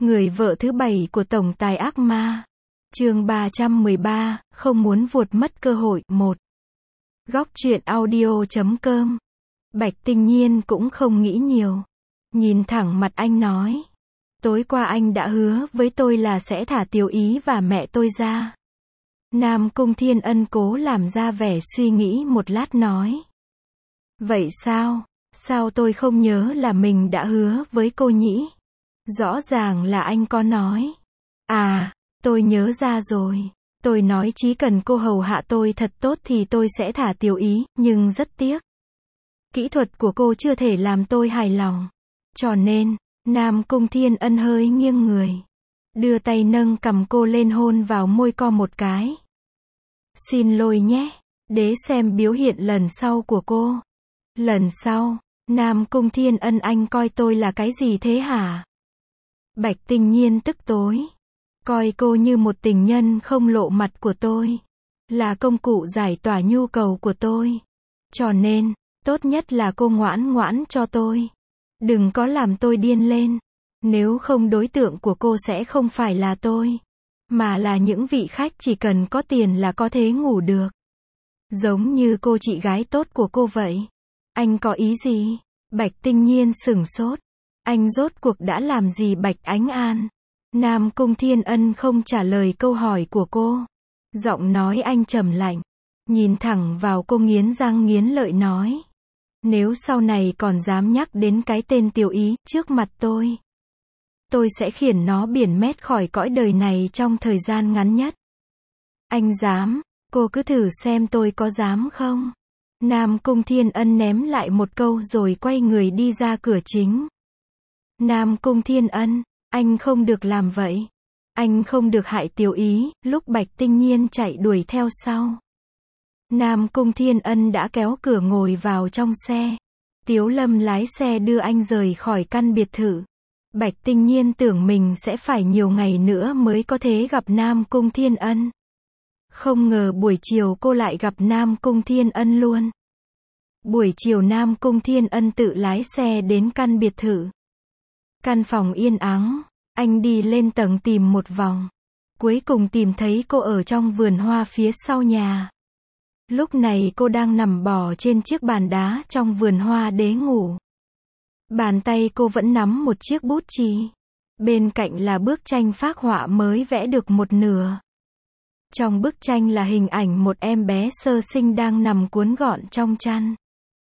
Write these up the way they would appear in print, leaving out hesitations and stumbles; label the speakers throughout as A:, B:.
A: Người vợ thứ 7 của tổng tài ác ma. Chương 313, không muốn vuột mất cơ hội. 1. Góc truyện audio.com. Bạch Tinh Nhiên cũng không nghĩ nhiều. Nhìn thẳng mặt anh nói. Tối qua anh đã hứa với tôi là sẽ thả Tiểu Ý và mẹ tôi ra. Nam Cung Thiên Ân cố làm ra vẻ suy nghĩ một lát nói. Vậy sao? Sao tôi không nhớ là mình đã hứa với cô nhỉ? Rõ ràng là anh có nói. À, tôi nhớ ra rồi. Tôi nói chỉ cần cô hầu hạ tôi thật tốt thì tôi sẽ thả Tiểu Ý, nhưng rất tiếc. Kỹ thuật của cô chưa thể làm tôi hài lòng. Cho nên, Nam Cung Thiên Ân hơi nghiêng người. Đưa tay nâng cằm cô lên hôn vào môi co một cái. Xin lỗi nhé, để xem biểu hiện lần sau của cô. Lần sau, Nam Cung Thiên Ân anh coi tôi là cái gì thế hả? Bạch Tinh Nhiên tức tối. Coi cô như một tình nhân không lộ mặt của tôi. Là công cụ giải tỏa nhu cầu của tôi. Cho nên, tốt nhất là cô ngoãn ngoãn cho tôi. Đừng có làm tôi điên lên. Nếu không đối tượng của cô sẽ không phải là tôi. Mà là những vị khách chỉ cần có tiền là có thể ngủ được. Giống như cô chị gái tốt của cô vậy. Anh có ý gì? Bạch Tinh Nhiên sửng sốt. Anh rốt cuộc đã làm gì Bạch Ánh An? Nam Cung Thiên Ân không trả lời câu hỏi của cô. Giọng nói anh trầm lạnh. Nhìn thẳng vào cô nghiến răng nghiến lợi nói. Nếu sau này còn dám nhắc đến cái tên Tiểu Ý trước mặt tôi sẽ khiển nó biển mét khỏi cõi đời này trong thời gian ngắn nhất. Anh dám, cô cứ thử xem tôi có dám không? Nam Cung Thiên Ân ném lại một câu rồi quay người đi ra cửa chính. Nam Cung Thiên Ân, anh không được làm vậy. Anh không được hại Tiểu Ý. Lúc Bạch Tinh Nhiên chạy đuổi theo sau, Nam Cung Thiên Ân đã kéo cửa ngồi vào trong xe. Tiếu Lâm lái xe đưa anh rời khỏi căn biệt thự. Bạch Tinh Nhiên tưởng mình sẽ phải nhiều ngày nữa mới có thể gặp Nam Cung Thiên Ân. Không ngờ buổi chiều cô lại gặp Nam Cung Thiên Ân luôn. Buổi chiều Nam Cung Thiên Ân tự lái xe đến căn biệt thự. Căn phòng yên ắng, anh đi lên tầng tìm một vòng. Cuối cùng tìm thấy cô ở trong vườn hoa phía sau nhà. Lúc này cô đang nằm bò trên chiếc bàn đá trong vườn hoa để ngủ. Bàn tay cô vẫn nắm một chiếc bút chì. Bên cạnh là bức tranh phác họa mới vẽ được một nửa. Trong bức tranh là hình ảnh một em bé sơ sinh đang nằm cuốn gọn trong chăn.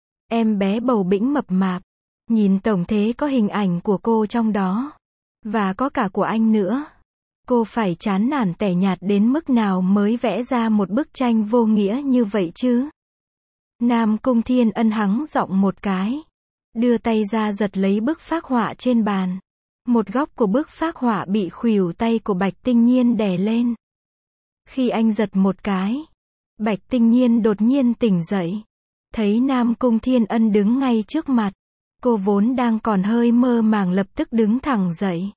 A: Em bé bầu bĩnh mập mạp. Nhìn tổng thể có hình ảnh của cô trong đó. Và có cả của anh nữa. Cô phải chán nản tẻ nhạt đến mức nào mới vẽ ra một bức tranh vô nghĩa như vậy chứ? Nam Cung Thiên Ân hắng giọng một cái. Đưa tay ra giật lấy bức phác họa trên bàn. Một góc của bức phác họa bị khuỷu tay của Bạch Tinh Nhiên đè lên. Khi anh giật một cái, Bạch Tinh Nhiên đột nhiên tỉnh dậy. Thấy Nam Cung Thiên Ân đứng ngay trước mặt. Cô vốn đang còn hơi mơ màng lập tức đứng thẳng dậy.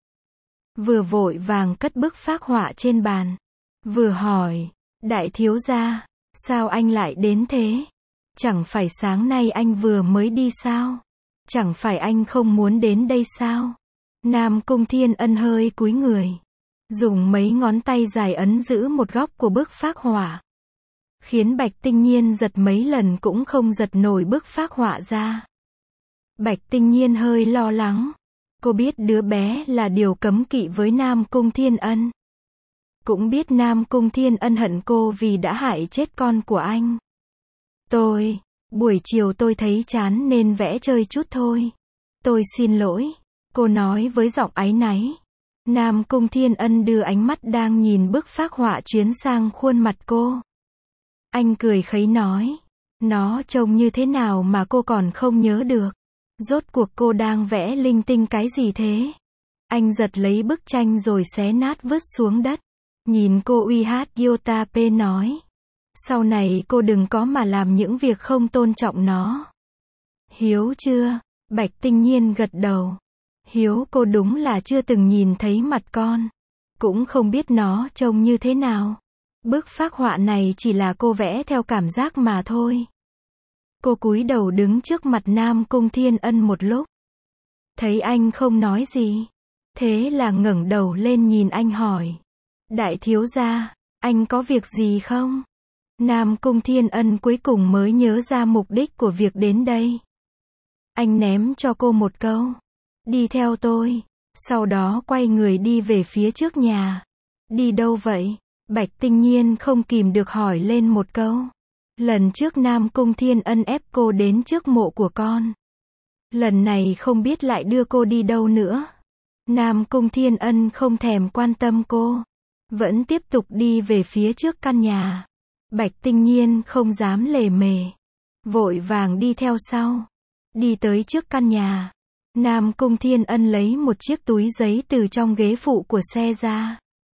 A: Vừa vội vàng cất bức phác họa trên bàn. Vừa hỏi, đại thiếu gia, sao anh lại đến thế? Chẳng phải sáng nay anh vừa mới đi sao? Chẳng phải anh không muốn đến đây sao? Nam Cung Thiên Ân hơi cúi người. Dùng mấy ngón tay dài ấn giữ một góc của bức phác họa. Khiến Bạch Tinh Nhiên giật mấy lần cũng không giật nổi bức phác họa ra. Bạch Tinh Nhiên hơi lo lắng. Cô biết đứa bé là điều cấm kỵ với Nam Cung Thiên Ân. Cũng biết Nam Cung Thiên Ân hận cô vì đã hại chết con của anh. Buổi chiều tôi thấy chán nên vẽ chơi chút thôi. Tôi xin lỗi. Cô nói với giọng áy náy. Nam Cung Thiên Ân đưa ánh mắt đang nhìn bức phác họa chuyến sang khuôn mặt cô. Anh cười khẩy nói. Nó trông như thế nào mà cô còn không nhớ được? Rốt cuộc cô đang vẽ linh tinh cái gì thế? Anh giật lấy bức tranh rồi xé nát vứt xuống đất. Nhìn cô uy hát Yotape nói. Sau này cô đừng có mà làm những việc không tôn trọng nó. Hiếu chưa? Bạch Tinh Nhiên gật đầu. Hiếu cô đúng là chưa từng nhìn thấy mặt con. Cũng không biết nó trông như thế nào. Bức phác họa này chỉ là cô vẽ theo cảm giác mà thôi. Cô cúi đầu đứng trước mặt Nam Cung Thiên Ân một lúc. Thấy anh không nói gì. Thế là ngẩng đầu lên nhìn anh hỏi. Đại thiếu gia, anh có việc gì không? Nam Cung Thiên Ân cuối cùng mới nhớ ra mục đích của việc đến đây. Anh ném cho cô một câu. Đi theo tôi. Sau đó quay người đi về phía trước nhà. Đi đâu vậy? Bạch Tinh Nhiên không kìm được hỏi lên một câu. Lần trước Nam Cung Thiên Ân ép cô đến trước mộ của con. Lần này không biết lại đưa cô đi đâu nữa. Nam Cung Thiên Ân không thèm quan tâm cô. Vẫn tiếp tục đi về phía trước căn nhà. Bạch Tinh Nhiên không dám lề mề. Vội vàng đi theo sau. Đi tới trước căn nhà. Nam Cung Thiên Ân lấy một chiếc túi giấy từ trong ghế phụ của xe ra.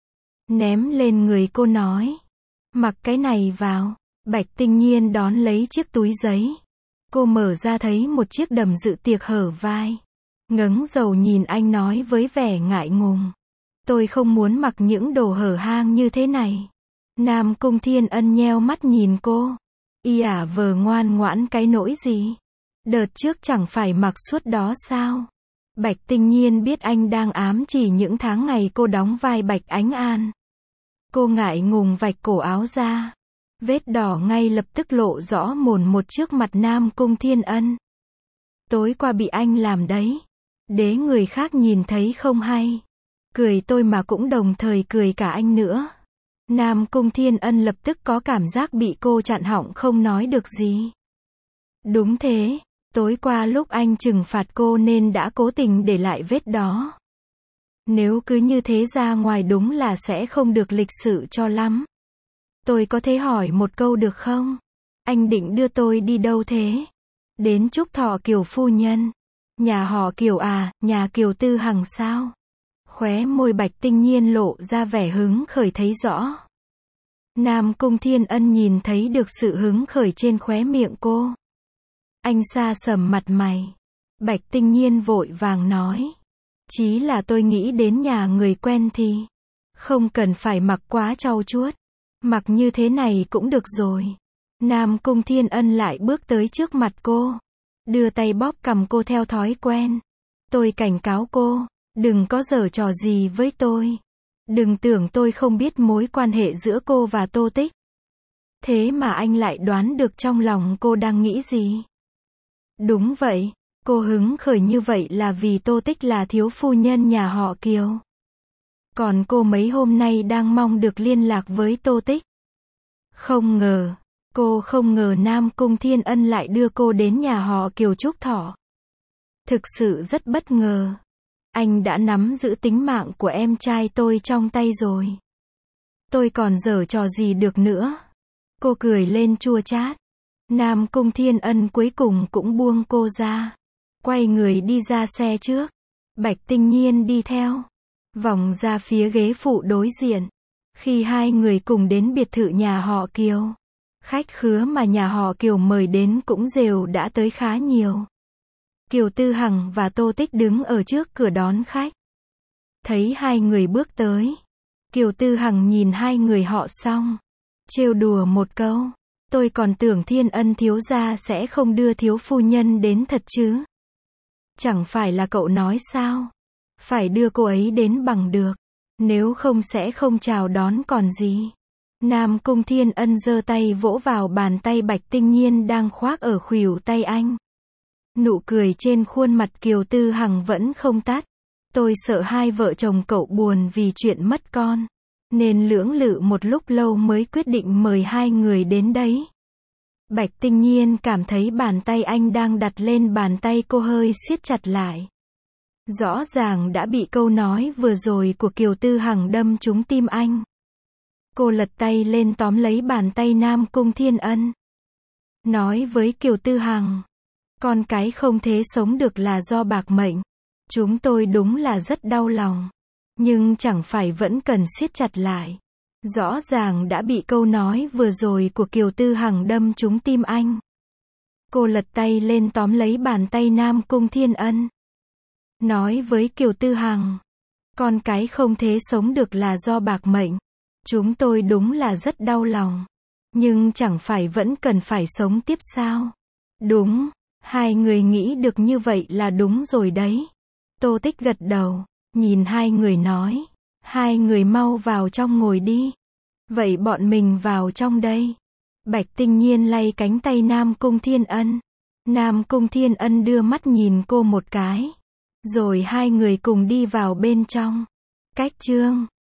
A: Ném lên người cô nói. Mặc cái này vào. Bạch Tinh Nhiên đón lấy chiếc túi giấy. Cô mở ra thấy một chiếc đầm dự tiệc hở vai. Ngẩng đầu nhìn anh nói với vẻ ngại ngùng. Tôi không muốn mặc những đồ hở hang như thế này. Nam Cung Thiên Ân nheo mắt nhìn cô. Y ả vờ ngoan ngoãn cái nỗi gì? Đợt trước chẳng phải mặc suốt đó sao? Bạch Tinh Nhiên biết anh đang ám chỉ những tháng ngày cô đóng vai Bạch Ánh An. Cô ngại ngùng vạch cổ áo ra. Vết đỏ ngay lập tức lộ rõ mồn một trước mặt Nam Cung Thiên Ân. Tối qua bị anh làm đấy. Để người khác nhìn thấy không hay. Cười tôi mà cũng đồng thời cười cả anh nữa. Nam Cung Thiên Ân lập tức có cảm giác bị cô chặn họng không nói được gì. Đúng thế, tối qua lúc anh trừng phạt cô nên đã cố tình để lại vết đó. Nếu cứ như thế ra ngoài đúng là sẽ không được lịch sự cho lắm. Tôi có thể hỏi một câu được không? Anh định đưa tôi đi đâu thế? Đến chúc thọ Kiều phu nhân. Nhà họ Kiều à, nhà Kiều Tư Hằng sao? Khóe môi Bạch Tinh Nhiên lộ ra vẻ hứng khởi thấy rõ. Nam Cung Thiên Ân nhìn thấy được sự hứng khởi trên khóe miệng cô. Anh sa sầm mặt mày. Bạch Tinh Nhiên vội vàng nói. Chí là tôi nghĩ đến nhà người quen thì không cần phải mặc quá trau chuốt. Mặc như thế này cũng được rồi. Nam Cung Thiên Ân lại bước tới trước mặt cô. Đưa tay bóp cằm cô theo thói quen. Tôi cảnh cáo cô. Đừng có giở trò gì với tôi. Đừng tưởng tôi không biết mối quan hệ giữa cô và Tô Tích. Thế mà anh lại đoán được trong lòng cô đang nghĩ gì. Đúng vậy, cô hứng khởi như vậy là vì Tô Tích là thiếu phu nhân nhà họ Kiều. Còn cô mấy hôm nay đang mong được liên lạc với Tô Tích. Không ngờ, cô không ngờ Nam Cung Thiên Ân lại đưa cô đến nhà họ Kiều chúc thọ. Thực sự rất bất ngờ. Anh đã nắm giữ tính mạng của em trai tôi trong tay rồi. Tôi còn giở trò gì được nữa. Cô cười lên chua chát. Nam Cung Thiên Ân cuối cùng cũng buông cô ra. Quay người đi ra xe trước. Bạch Tinh Nhiên đi theo. Vòng ra phía ghế phụ đối diện. Khi hai người cùng đến biệt thự nhà họ Kiều. Khách khứa mà nhà họ Kiều mời đến cũng đều đã tới khá nhiều. Kiều Tư Hằng và Tô Tích đứng ở trước cửa đón khách. Thấy hai người bước tới. Kiều Tư Hằng nhìn hai người họ xong. Trêu đùa một câu. Tôi còn tưởng Thiên Ân thiếu gia sẽ không đưa thiếu phu nhân đến thật chứ. Chẳng phải là cậu nói sao? Phải đưa cô ấy đến bằng được. Nếu không sẽ không chào đón còn gì. Nam Cung Thiên Ân giơ tay vỗ vào bàn tay Bạch Tinh Nhiên đang khoác ở khuỷu tay anh. Nụ cười trên khuôn mặt Kiều Tư Hằng vẫn không tắt. Tôi sợ hai vợ chồng cậu buồn vì chuyện mất con. Nên lưỡng lự một lúc lâu mới quyết định mời hai người đến đấy. Bạch Tinh Nhiên cảm thấy bàn tay anh đang đặt lên bàn tay cô hơi siết chặt lại. Rõ ràng đã bị câu nói vừa rồi của Kiều Tư Hằng đâm trúng tim anh. Cô lật tay lên tóm lấy bàn tay Nam Cung Thiên Ân. Nói với Kiều Tư Hằng. Con cái không thể sống được là do bạc mệnh. Chúng tôi đúng là rất đau lòng. Nhưng chẳng phải vẫn cần siết chặt lại. Rõ ràng đã bị câu nói vừa rồi của Kiều Tư Hằng đâm trúng tim anh. Cô lật tay lên tóm lấy bàn tay Nam Cung Thiên Ân. Nói với Kiều Tư Hằng. Con cái không thể sống được là do bạc mệnh. Chúng tôi đúng là rất đau lòng. Nhưng chẳng phải vẫn cần phải sống tiếp sao? Đúng, hai người nghĩ được như vậy là đúng rồi đấy. Tô Tích gật đầu. nhìn hai người nói. Hai người mau vào trong ngồi đi. Vậy bọn mình vào trong đây. Bạch Tinh Nhiên lay cánh tay Nam Cung Thiên Ân. Nam Cung Thiên Ân đưa mắt nhìn cô một cái. Rồi hai người cùng đi vào bên trong. Cách chương